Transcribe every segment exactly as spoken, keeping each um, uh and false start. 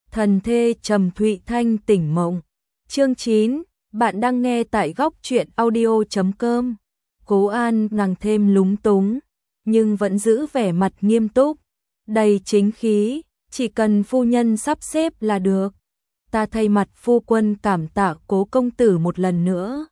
Thần thê Trầm Thụy Thanh tỉnh mộng. Chương chín, bạn đang nghe tại góc truyện audio chấm com. Cố An nàng thêm lúng túng, nhưng vẫn giữ vẻ mặt nghiêm túc, đầy chính khí, chỉ cần phu nhân sắp xếp là được. Ta thay mặt phu quân cảm tạ Cố công tử một lần nữa.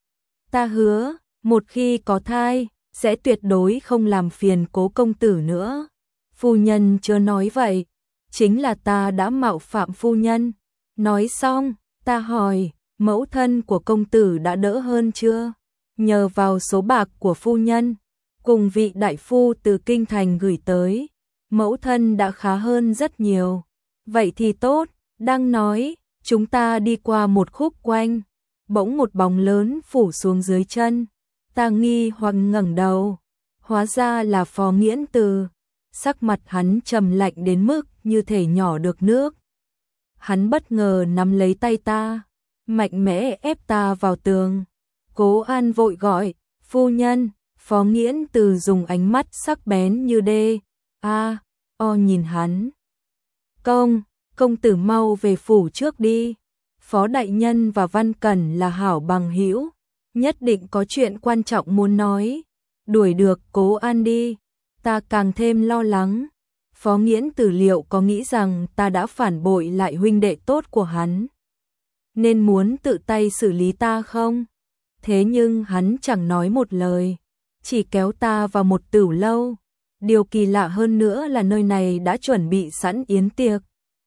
Ta hứa, một khi có thai, sẽ tuyệt đối không làm phiền Cố công tử nữa. Phu nhân chưa nói vậy, chính là ta đã mạo phạm phu nhân. Nói xong, ta hỏi, mẫu thân của công tử đã đỡ hơn chưa? Nhờ vào số bạc của phu nhân, cùng vị đại phu từ kinh thành gửi tới, mẫu thân đã khá hơn rất nhiều. Vậy thì tốt. Đang nói, chúng ta đi qua một khúc quanh, bỗng một bóng lớn phủ xuống dưới chân. Ta nghi hoặc ngẩng đầu, hóa ra là Phó Nghiễn Từ. Sắc mặt hắn trầm lạnh đến mức như thể nhỏ được nước. Hắn bất ngờ nắm lấy tay ta, mạnh mẽ ép ta vào tường. Cố An vội gọi, phu nhân. Phó Nghiễn Từ dùng ánh mắt sắc bén như đê a o nhìn hắn. Công, công tử mau về phủ trước đi. Phó đại nhân và Văn Cẩn là hảo bằng hữu, nhất định có chuyện quan trọng muốn nói. Đuổi được Cố An đi. Ta càng thêm lo lắng. Phó Nghiễn Từ liệu có nghĩ rằng ta đã phản bội lại huynh đệ tốt của hắn, nên muốn tự tay xử lý ta không? Thế nhưng hắn chẳng nói một lời, chỉ kéo ta vào một tửu lâu. Điều kỳ lạ hơn nữa là nơi này đã chuẩn bị sẵn yến tiệc,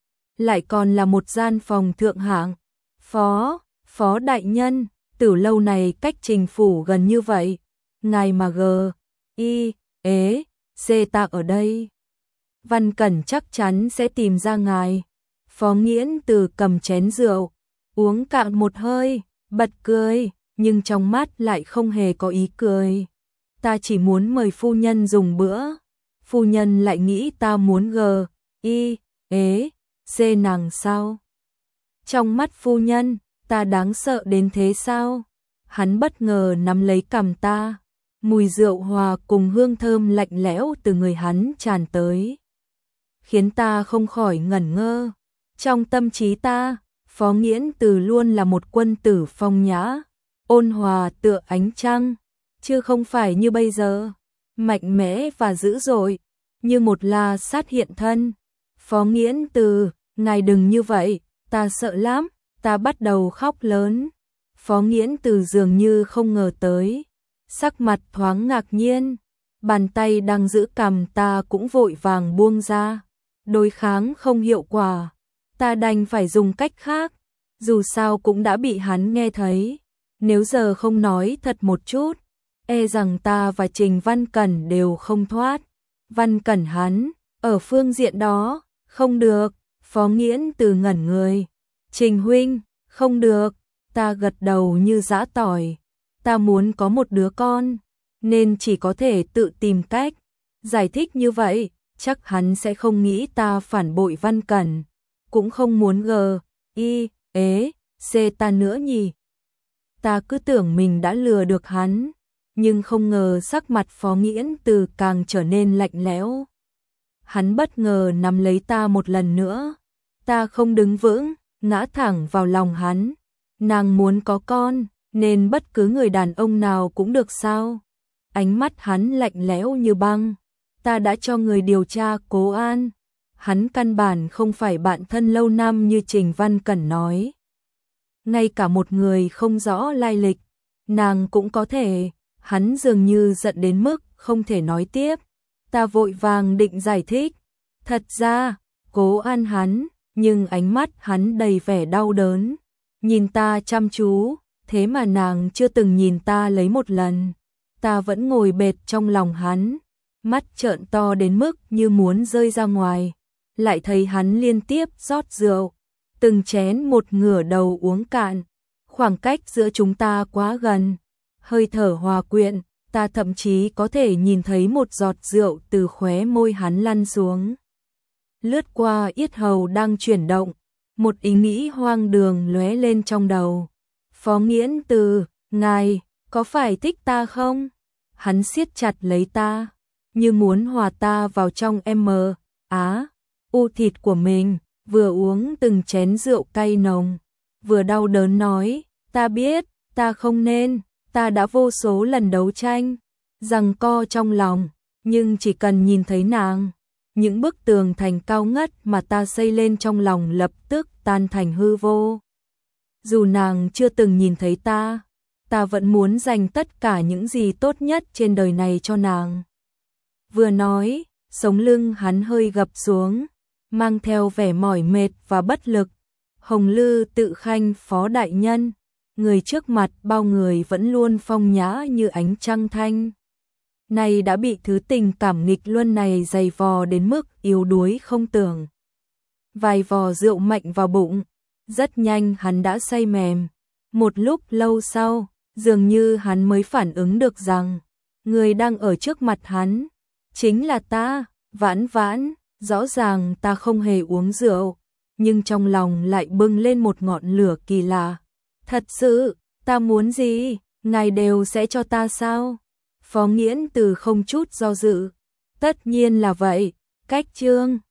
lại còn là một gian phòng thượng hạng. Phó, phó đại nhân, tửu lâu này cách Trình phủ gần như vậy, ngài mà gờ, y, ế, xê ta ở đây, Văn Cẩn chắc chắn sẽ tìm ra ngài. Phó Nghiễn Từ cầm chén rượu, uống cạn một hơi, bật cười, nhưng trong mắt lại không hề có ý cười. Ta chỉ muốn mời phu nhân dùng bữa, phu nhân lại nghĩ ta muốn gờ, y, ế, xê nàng sao? Trong mắt phu nhân, ta đáng sợ đến thế sao? Hắn bất ngờ nắm lấy cằm ta, mùi rượu hòa cùng hương thơm lạnh lẽo từ người hắn tràn tới, khiến ta không khỏi ngẩn ngơ. Trong tâm trí ta, Phó Nghiễn Từ luôn là một quân tử phong nhã, ôn hòa tựa ánh trăng, chứ không phải như bây giờ, mạnh mẽ và dữ dội, như một la sát hiện thân. Phó Nghiễn Từ, ngài đừng như vậy, ta sợ lắm. Ta bắt đầu khóc lớn. Phó Nghiễn Từ dường như không ngờ tới, sắc mặt thoáng ngạc nhiên, bàn tay đang giữ cằm ta cũng vội vàng buông ra. Đối kháng không hiệu quả, ta đành phải dùng cách khác, dù sao cũng đã bị hắn nghe thấy. Nếu giờ không nói thật một chút, e rằng ta và Trình Văn Cẩn đều không thoát. Văn Cẩn hắn, ở phương diện đó, không được. Phó Nghiễn Từ ngẩn người. Trình huynh, không được. Ta gật đầu như giã tỏi. Ta muốn có một đứa con, nên chỉ có thể tự tìm cách. Giải thích như vậy, chắc hắn sẽ không nghĩ ta phản bội Văn Cẩn, cũng không muốn gờ, y, ế, xê ta nữa nhỉ. Ta cứ tưởng mình đã lừa được hắn, nhưng không ngờ sắc mặt Phó Nghiễn Từ càng trở nên lạnh lẽo. Hắn bất ngờ nắm lấy ta một lần nữa. Ta không đứng vững, ngã thẳng vào lòng hắn. Nàng muốn có con, nên bất cứ người đàn ông nào cũng được sao? Ánh mắt hắn lạnh lẽo như băng. Ta đã cho người điều tra Cố An. Hắn căn bản không phải bạn thân lâu năm như Trình Văn Cẩn nói. Ngay cả một người không rõ lai lịch, nàng cũng có thể. Hắn dường như giận đến mức không thể nói tiếp. Ta vội vàng định giải thích. Thật ra, Cố An hắn, nhưng ánh mắt hắn đầy vẻ đau đớn. Nhìn ta chăm chú, thế mà nàng chưa từng nhìn ta lấy một lần. Ta vẫn ngồi bệt trong lòng hắn, mắt trợn to đến mức như muốn rơi ra ngoài. Lại thấy hắn liên tiếp rót rượu, từng chén một ngửa đầu uống cạn. Khoảng cách giữa chúng ta quá gần, hơi thở hòa quyện, ta thậm chí có thể nhìn thấy một giọt rượu từ khóe môi hắn lăn xuống, lướt qua yết hầu đang chuyển động. Một ý nghĩ hoang đường lóe lên trong đầu. Phó Nghiễn Từ, ngài có phải thích ta không? Hắn siết chặt lấy ta, như muốn hòa ta vào trong em mờ á u thịt của mình, vừa uống từng chén rượu cay nồng, vừa đau đớn nói, ta biết, ta không nên, ta đã vô số lần đấu tranh, giằng co trong lòng, nhưng chỉ cần nhìn thấy nàng, những bức tường thành cao ngất mà ta xây lên trong lòng lập tức tan thành hư vô. Dù nàng chưa từng nhìn thấy ta, ta vẫn muốn dành tất cả những gì tốt nhất trên đời này cho nàng. Vừa nói, sống lưng hắn hơi gập xuống, mang theo vẻ mỏi mệt và bất lực. Hồng Lư tự khanh phó đại nhân, người trước mặt bao người vẫn luôn phong nhã như ánh trăng thanh. Này đã bị thứ tình cảm nghịch luân này dày vò đến mức yếu đuối không tưởng. Vài vò rượu mạnh vào bụng, rất nhanh hắn đã say mềm. Một lúc lâu sau, dường như hắn mới phản ứng được rằng, người đang ở trước mặt hắn, chính là ta, Vãn Vãn, rõ ràng ta không hề uống rượu, nhưng trong lòng lại bừng lên một ngọn lửa kỳ lạ. Thật sự, ta muốn gì, ngài đều sẽ cho ta sao? Phó Nghiễn Từ không chút do dự. Tất nhiên là vậy, cách chương.